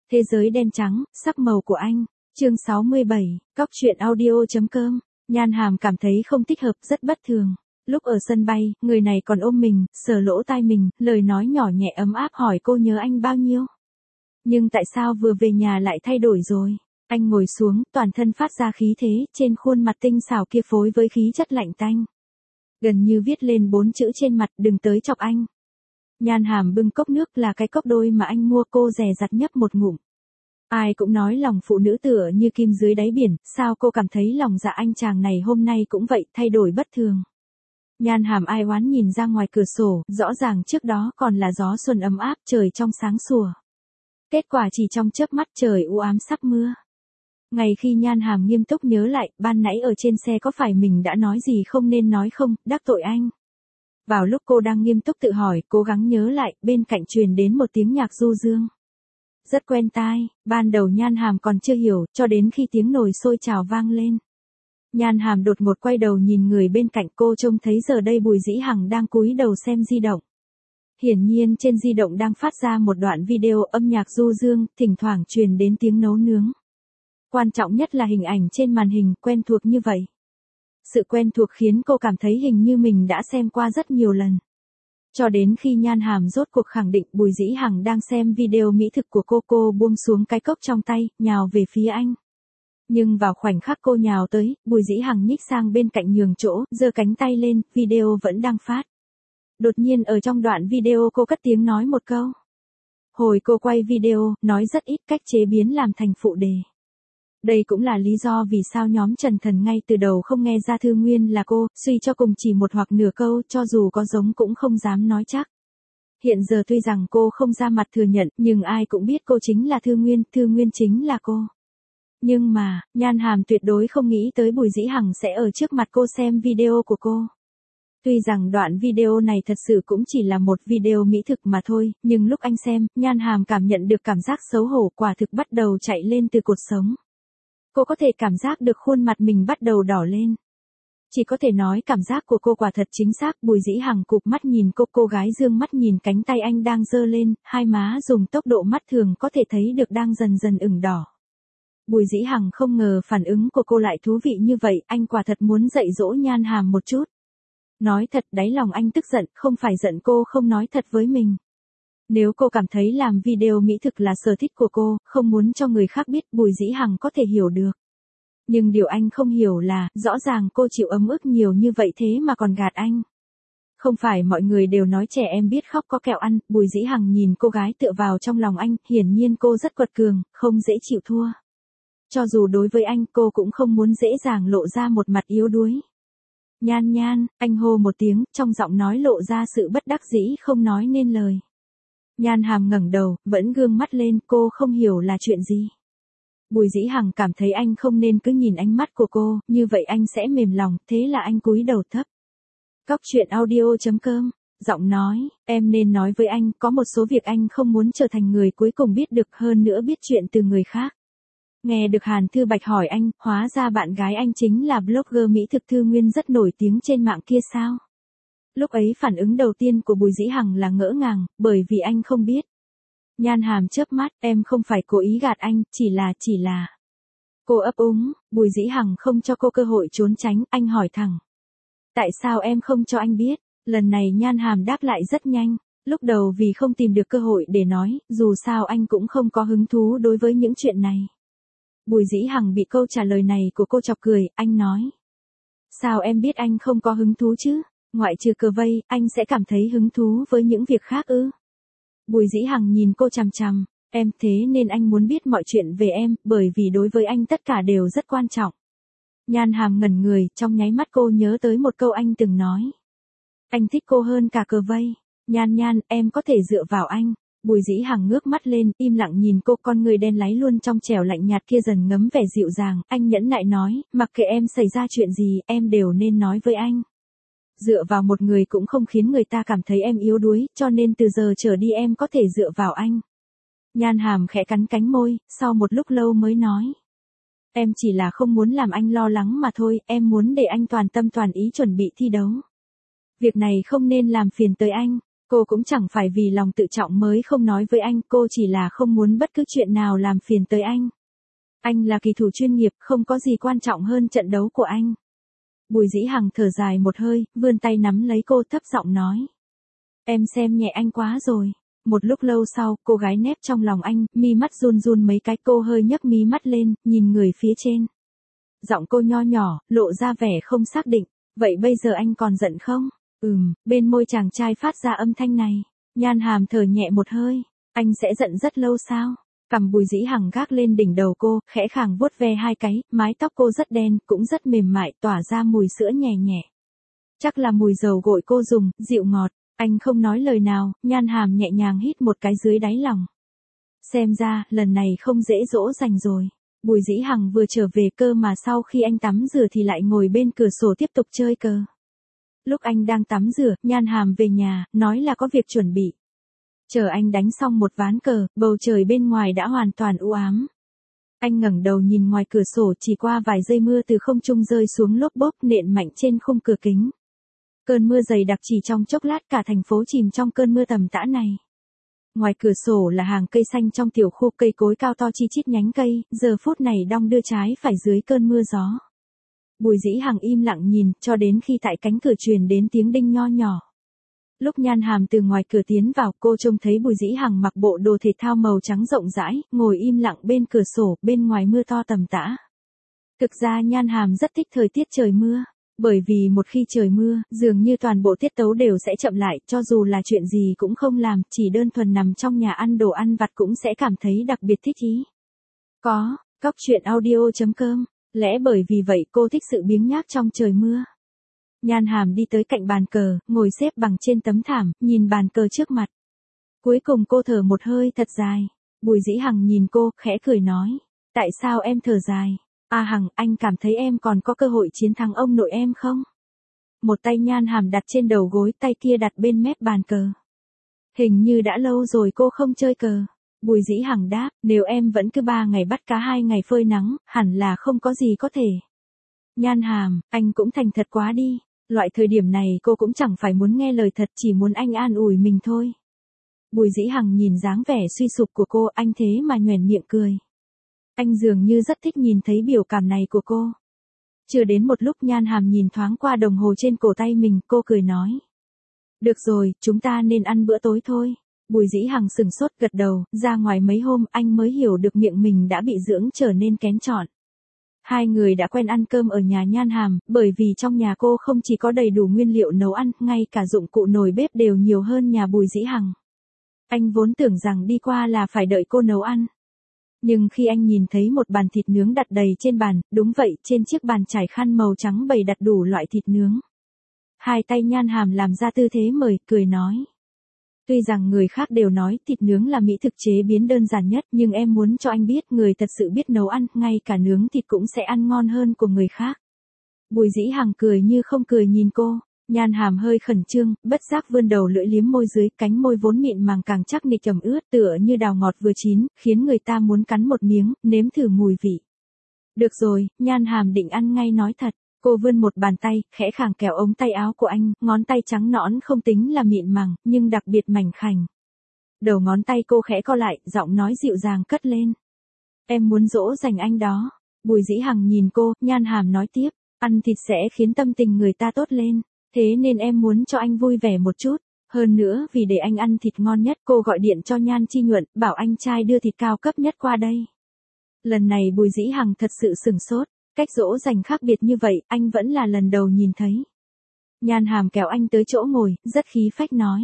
Thế giới đen trắng, sắc màu của anh. Chương 67, Cóc truyện audio.com. Nhan Hàm cảm thấy không thích hợp, rất bất thường. Lúc ở sân bay, người này còn ôm mình, sờ lỗ tai mình, lời nói nhỏ nhẹ ấm áp hỏi cô nhớ anh bao nhiêu. Nhưng tại sao vừa về nhà lại thay đổi rồi? Anh ngồi xuống, toàn thân phát ra khí thế, trên khuôn mặt tinh xảo kia phối với khí chất lạnh tanh. Gần như viết lên 4 chữ trên mặt, đừng tới chọc anh. Nhan Hàm bưng cốc nước là cái cốc đôi mà anh mua, cô dè dặt nhấp một ngụm. Ai cũng nói lòng phụ nữ tựa như kim dưới đáy biển, sao cô cảm thấy lòng dạ anh chàng này hôm nay cũng vậy, thay đổi bất thường. Nhan Hàm ai oán nhìn ra ngoài cửa sổ, rõ ràng trước đó còn là gió xuân ấm áp, trời trong sáng sủa. Kết quả chỉ trong chớp mắt trời u ám sắp mưa. Ngày khi Nhan Hàm nghiêm túc nhớ lại, ban nãy ở trên xe có phải mình đã nói gì không nên nói không, đắc tội anh. Vào lúc cô đang nghiêm túc tự hỏi, cố gắng nhớ lại, bên cạnh truyền đến một tiếng nhạc du dương. Rất quen tai, ban đầu Nhan Hàm còn chưa hiểu, cho đến khi tiếng nồi sôi trào vang lên. Nhan Hàm đột ngột quay đầu nhìn người bên cạnh, cô trông thấy giờ đây Bùi Dĩ Hằng đang cúi đầu xem di động. Hiển nhiên trên di động đang phát ra một đoạn video âm nhạc du dương, thỉnh thoảng truyền đến tiếng nấu nướng. Quan trọng nhất là hình ảnh trên màn hình quen thuộc như vậy. Sự quen thuộc khiến cô cảm thấy hình như mình đã xem qua rất nhiều lần. Cho đến khi Nhan Hàm rốt cuộc khẳng định Bùi Dĩ Hằng đang xem video mỹ thực của cô buông xuống cái cốc trong tay, nhào về phía anh. Nhưng vào khoảnh khắc cô nhào tới, Bùi Dĩ Hằng nhích sang bên cạnh nhường chỗ, giơ cánh tay lên, video vẫn đang phát. Đột nhiên ở trong đoạn video cô cất tiếng nói một câu. Hồi cô quay video, nói rất ít cách chế biến làm thành phụ đề. Đây cũng là lý do vì sao nhóm Trần Thần ngay từ đầu không nghe ra Thư Nguyên là cô, suy cho cùng chỉ một hoặc nửa câu, cho dù có giống cũng không dám nói chắc. Hiện giờ tuy rằng cô không ra mặt thừa nhận, nhưng ai cũng biết cô chính là Thư Nguyên chính là cô. Nhưng mà, Nhan Hàm tuyệt đối không nghĩ tới Bùi Dĩ Hằng sẽ ở trước mặt cô xem video của cô. Tuy rằng đoạn video này thật sự cũng chỉ là một video mỹ thực mà thôi, nhưng lúc anh xem, Nhan Hàm cảm nhận được cảm giác xấu hổ quả thực bắt đầu chạy lên từ cột sống. Cô có thể cảm giác được khuôn mặt mình bắt đầu đỏ lên. Chỉ có thể nói cảm giác của cô quả thật chính xác. Bùi Dĩ Hằng cụp mắt nhìn cô gái dương mắt nhìn cánh tay anh đang giơ lên, hai má dùng tốc độ mắt thường có thể thấy được đang dần dần ửng đỏ. Bùi Dĩ Hằng không ngờ phản ứng của cô lại thú vị như vậy, anh quả thật muốn dạy dỗ Nhan Hàm một chút. Nói thật, đáy lòng anh tức giận, không phải giận cô không nói thật với mình. Nếu cô cảm thấy làm video mỹ thực là sở thích của cô, không muốn cho người khác biết, Bùi Dĩ Hằng có thể hiểu được. Nhưng điều anh không hiểu là, rõ ràng cô chịu ấm ức nhiều như vậy thế mà còn gạt anh. Không phải mọi người đều nói trẻ em biết khóc có kẹo ăn, Bùi Dĩ Hằng nhìn cô gái tựa vào trong lòng anh, hiển nhiên cô rất quật cường, không dễ chịu thua. Cho dù đối với anh, cô cũng không muốn dễ dàng lộ ra một mặt yếu đuối. Nhan, anh hô một tiếng, trong giọng nói lộ ra sự bất đắc dĩ không nói nên lời. Nhan Hàm ngẩng đầu, vẫn gương mắt lên, cô không hiểu là chuyện gì. Bùi Dĩ Hằng cảm thấy anh không nên cứ nhìn ánh mắt của cô, như vậy anh sẽ mềm lòng, thế là anh cúi đầu thấp. Cóc truyện audio.com, giọng nói, em nên nói với anh, có một số việc anh không muốn trở thành người cuối cùng biết được, hơn nữa biết chuyện từ người khác. Nghe được Hàn Thư Bạch hỏi anh, hóa ra bạn gái anh chính là blogger mỹ thực Thư Nguyên rất nổi tiếng trên mạng kia sao? Lúc ấy phản ứng đầu tiên của Bùi Dĩ Hằng là ngỡ ngàng, bởi vì anh không biết. Nhan Hàm chớp mắt, em không phải cố ý gạt anh, chỉ là. Cô ấp úng, Bùi Dĩ Hằng không cho cô cơ hội trốn tránh, anh hỏi thẳng. Tại sao em không cho anh biết? Lần này Nhan Hàm đáp lại rất nhanh, lúc đầu vì không tìm được cơ hội để nói, dù sao anh cũng không có hứng thú đối với những chuyện này. Bùi Dĩ Hằng bị câu trả lời này của cô chọc cười, anh nói. Sao em biết anh không có hứng thú chứ? Ngoại trừ cờ vây, anh sẽ cảm thấy hứng thú với những việc khác ư? Bùi Dĩ Hằng nhìn cô chằm chằm, em thế nên anh muốn biết mọi chuyện về em, bởi vì đối với anh tất cả đều rất quan trọng. Nhan Hàm ngẩn người, trong nháy mắt cô nhớ tới một câu anh từng nói. Anh thích cô hơn cả cờ vây. Nhan, em có thể dựa vào anh. Bùi Dĩ Hằng ngước mắt lên, im lặng nhìn cô, con người đen láy luôn trong trẻo lạnh nhạt kia dần ngấm vẻ dịu dàng, anh nhẫn nại nói, mặc kệ em xảy ra chuyện gì, em đều nên nói với anh. Dựa vào một người cũng không khiến người ta cảm thấy em yếu đuối, cho nên từ giờ trở đi em có thể dựa vào anh. Nhan Hàm khẽ cắn cánh môi, sau một lúc lâu mới nói. Em chỉ là không muốn làm anh lo lắng mà thôi, em muốn để anh toàn tâm toàn ý chuẩn bị thi đấu. Việc này không nên làm phiền tới anh. Cô cũng chẳng phải vì lòng tự trọng mới không nói với anh, cô chỉ là không muốn bất cứ chuyện nào làm phiền tới anh. Anh là kỳ thủ chuyên nghiệp, không có gì quan trọng hơn trận đấu của anh. Bùi Dĩ Hằng thở dài một hơi, vươn tay nắm lấy cô thấp giọng nói. Em xem nhẹ anh quá rồi. Một lúc lâu sau, cô gái nép trong lòng anh, mi mắt run run mấy cái, cô hơi nhấc mí mắt lên, nhìn người phía trên. Giọng cô nho nhỏ, lộ ra vẻ không xác định. Vậy bây giờ anh còn giận không? Bên môi chàng trai phát ra âm thanh này. Nhan Hàm thở nhẹ một hơi. Anh sẽ giận rất lâu sao? Cằm Bùi Dĩ Hằng gác lên đỉnh đầu cô, khẽ khàng vuốt ve hai cái, mái tóc cô rất đen, cũng rất mềm mại, tỏa ra mùi sữa nhẹ nhẹ. Chắc là mùi dầu gội cô dùng, dịu ngọt. Anh không nói lời nào, Nhan Hàm nhẹ nhàng hít một cái dưới đáy lòng. Xem ra, lần này không dễ dỗ dành rồi. Bùi Dĩ Hằng vừa trở về cơ mà sau khi anh tắm rửa thì lại ngồi bên cửa sổ tiếp tục chơi cờ. Lúc anh đang tắm rửa, Nhan Hàm về nhà, nói là có việc chuẩn bị. Chờ anh đánh xong một ván cờ, bầu trời bên ngoài đã hoàn toàn u ám. Anh ngẩng đầu nhìn ngoài cửa sổ, chỉ qua vài giây mưa từ không trung rơi xuống lốp bốp nện mạnh trên khung cửa kính. Cơn mưa dày đặc chỉ trong chốc lát cả thành phố chìm trong cơn mưa tầm tã này. Ngoài cửa sổ là hàng cây xanh trong tiểu khu, cây cối cao to chi chít nhánh cây, giờ phút này đong đưa trái phải dưới cơn mưa gió. Bùi Dĩ Hằng im lặng nhìn, cho đến khi tại cánh cửa truyền đến tiếng đinh nho nhỏ. Lúc Nhan Hàm từ ngoài cửa tiến vào, cô trông thấy Bùi Dĩ Hằng mặc bộ đồ thể thao màu trắng rộng rãi, ngồi im lặng bên cửa sổ, bên ngoài mưa to tầm tã. Thực ra Nhan Hàm rất thích thời tiết trời mưa. Bởi vì một khi trời mưa, dường như toàn bộ tiết tấu đều sẽ chậm lại, cho dù là chuyện gì cũng không làm, chỉ đơn thuần nằm trong nhà ăn đồ ăn vặt cũng sẽ cảm thấy đặc biệt thích ý. Cóc truyện audio.com. Lẽ bởi vì vậy cô thích sự biếng nhác trong trời mưa. Nhan Hàm đi tới cạnh bàn cờ, ngồi xếp bằng trên tấm thảm, nhìn bàn cờ trước mặt. Cuối cùng cô thở một hơi thật dài. Bùi Dĩ Hằng nhìn cô, khẽ cười nói. Tại sao em thở dài? À Hằng, anh cảm thấy em còn có cơ hội chiến thắng ông nội em không? Một tay Nhan Hàm đặt trên đầu gối, tay kia đặt bên mép bàn cờ. Hình như đã lâu rồi cô không chơi cờ. Bùi Dĩ Hằng đáp, nếu em vẫn cứ 3 ngày bắt cá 2 ngày phơi nắng, hẳn là không có gì có thể. Nhan Hàm, anh cũng thành thật quá đi. Loại thời điểm này cô cũng chẳng phải muốn nghe lời thật, chỉ muốn anh an ủi mình thôi. Bùi Dĩ Hằng nhìn dáng vẻ suy sụp của cô, anh thế mà nhoẻn miệng cười. Anh dường như rất thích nhìn thấy biểu cảm này của cô. Chưa đến một lúc Nhan Hàm nhìn thoáng qua đồng hồ trên cổ tay mình, cô cười nói. Được rồi, chúng ta nên ăn bữa tối thôi. Bùi Dĩ Hằng sừng sốt gật đầu, ra ngoài mấy hôm anh mới hiểu được miệng mình đã bị dưỡng trở nên kén chọn. Hai người đã quen ăn cơm ở nhà Nhan Hàm, bởi vì trong nhà cô không chỉ có đầy đủ nguyên liệu nấu ăn, ngay cả dụng cụ nồi bếp đều nhiều hơn nhà Bùi Dĩ Hằng. Anh vốn tưởng rằng đi qua là phải đợi cô nấu ăn. Nhưng khi anh nhìn thấy một bàn thịt nướng đặt đầy trên bàn, đúng vậy, trên chiếc bàn trải khăn màu trắng bày đặt đủ loại thịt nướng. Hai tay Nhan Hàm làm ra tư thế mời, cười nói. Tuy rằng người khác đều nói thịt nướng là mỹ thực chế biến đơn giản nhất, nhưng em muốn cho anh biết người thật sự biết nấu ăn, ngay cả nướng thịt cũng sẽ ăn ngon hơn của người khác. Bùi Dĩ Hằng cười như không cười nhìn cô. Nhan Hàm hơi khẩn trương, bất giác vươn đầu lưỡi liếm môi dưới, cánh môi vốn mịn màng càng chắc nịch ẩm ướt, tựa như đào ngọt vừa chín, khiến người ta muốn cắn một miếng, nếm thử mùi vị. Được rồi, Nhan Hàm định ăn ngay nói thật. Cô vươn một bàn tay, khẽ khàng kéo ống tay áo của anh, ngón tay trắng nõn không tính là mịn màng, nhưng đặc biệt mảnh khảnh. Đầu ngón tay cô khẽ co lại, giọng nói dịu dàng cất lên. Em muốn dỗ dành anh đó. Bùi Dĩ Hằng nhìn cô, Nhan Hàm nói tiếp, ăn thịt sẽ khiến tâm tình người ta tốt lên. Thế nên em muốn cho anh vui vẻ một chút. Hơn nữa, vì để anh ăn thịt ngon nhất, cô gọi điện cho Nhan Chi Nhuận, bảo anh trai đưa thịt cao cấp nhất qua đây. Lần này Bùi Dĩ Hằng thật sự sửng sốt. Cách dỗ dành khác biệt như vậy, anh vẫn là lần đầu nhìn thấy. Nhan Hàm kéo anh tới chỗ ngồi, rất khí phách nói.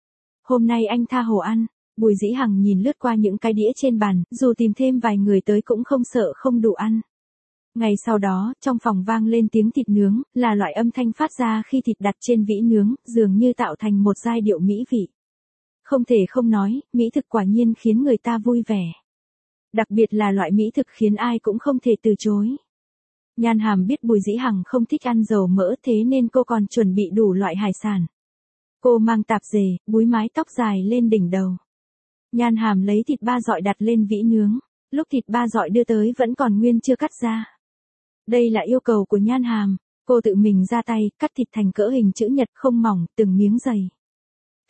Hôm nay anh tha hồ ăn. Bùi Dĩ Hằng nhìn lướt qua những cái đĩa trên bàn, dù tìm thêm vài người tới cũng không sợ không đủ ăn. Ngày sau đó, trong phòng vang lên tiếng thịt nướng, là loại âm thanh phát ra khi thịt đặt trên vĩ nướng, dường như tạo thành một giai điệu mỹ vị. Không thể không nói, mỹ thực quả nhiên khiến người ta vui vẻ. Đặc biệt là loại mỹ thực khiến ai cũng không thể từ chối. Nhan Hàm biết Bùi Dĩ Hằng không thích ăn dầu mỡ, thế nên cô còn chuẩn bị đủ loại hải sản. Cô mang tạp dề, búi mái tóc dài lên đỉnh đầu. Nhan Hàm lấy thịt ba dọi đặt lên vĩ nướng. Lúc thịt ba dọi đưa tới vẫn còn nguyên chưa cắt ra. Đây là yêu cầu của Nhan Hàm. Cô tự mình ra tay, cắt thịt thành cỡ hình chữ nhật không mỏng, từng miếng dày.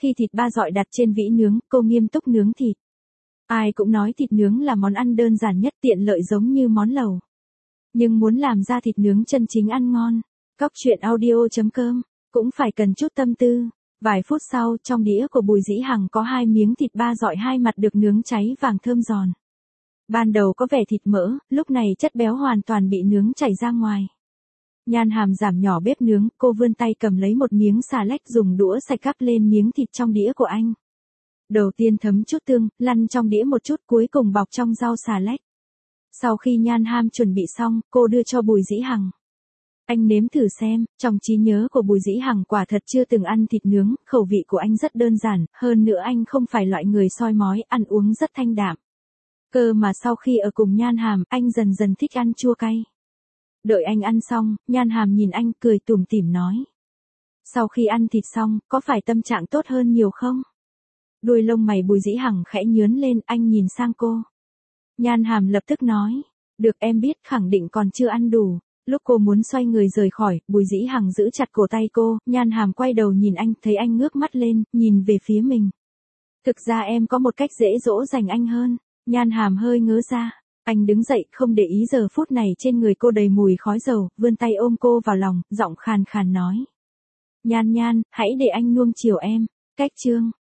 Khi thịt ba dọi đặt trên vĩ nướng, cô nghiêm túc nướng thịt. Ai cũng nói thịt nướng là món ăn đơn giản nhất, tiện lợi giống như món lẩu. Nhưng muốn làm ra thịt nướng chân chính ăn ngon, cóc truyện audio.com, cũng phải cần chút tâm tư. Vài phút sau, trong đĩa của Bùi Dĩ Hằng có 2 miếng thịt ba dọi hai mặt được nướng cháy vàng thơm giòn. Ban đầu có vẻ thịt mỡ, lúc này chất béo hoàn toàn bị nướng chảy ra ngoài. Nhan Hàm giảm nhỏ bếp nướng, cô vươn tay cầm lấy một miếng xà lách dùng đũa sạch cắp lên miếng thịt trong đĩa của anh. Đầu tiên thấm chút tương, lăn trong đĩa một chút, cuối cùng bọc trong rau xà lách. Sau khi Nhan Hàm chuẩn bị xong, cô đưa cho Bùi Dĩ Hằng. Anh nếm thử xem, trong trí nhớ của Bùi Dĩ Hằng quả thật chưa từng ăn thịt nướng, khẩu vị của anh rất đơn giản, hơn nữa anh không phải loại người soi mói, ăn uống rất thanh đạm. Cơ mà sau khi ở cùng Nhan Hàm, anh dần dần thích ăn chua cay. Đợi anh ăn xong, Nhan Hàm nhìn anh cười tủm tỉm nói. Sau khi ăn thịt xong, có phải tâm trạng tốt hơn nhiều không? Đuôi lông mày Bùi Dĩ Hằng khẽ nhướng lên, anh nhìn sang cô. Nhan Hàm lập tức nói. Được, em biết, khẳng định còn chưa ăn đủ. Lúc cô muốn xoay người rời khỏi, Bùi Dĩ Hằng giữ chặt cổ tay cô, Nhan Hàm quay đầu nhìn anh, thấy anh ngước mắt lên, nhìn về phía mình. Thực ra em có một cách dễ dỗ dành anh hơn. Nhan Hàm hơi ngớ ra. Anh đứng dậy, không để ý giờ phút này trên người cô đầy mùi khói dầu, vươn tay ôm cô vào lòng, giọng khàn khàn nói. Nhan Nhan, hãy để anh nuông chiều em. Cách chương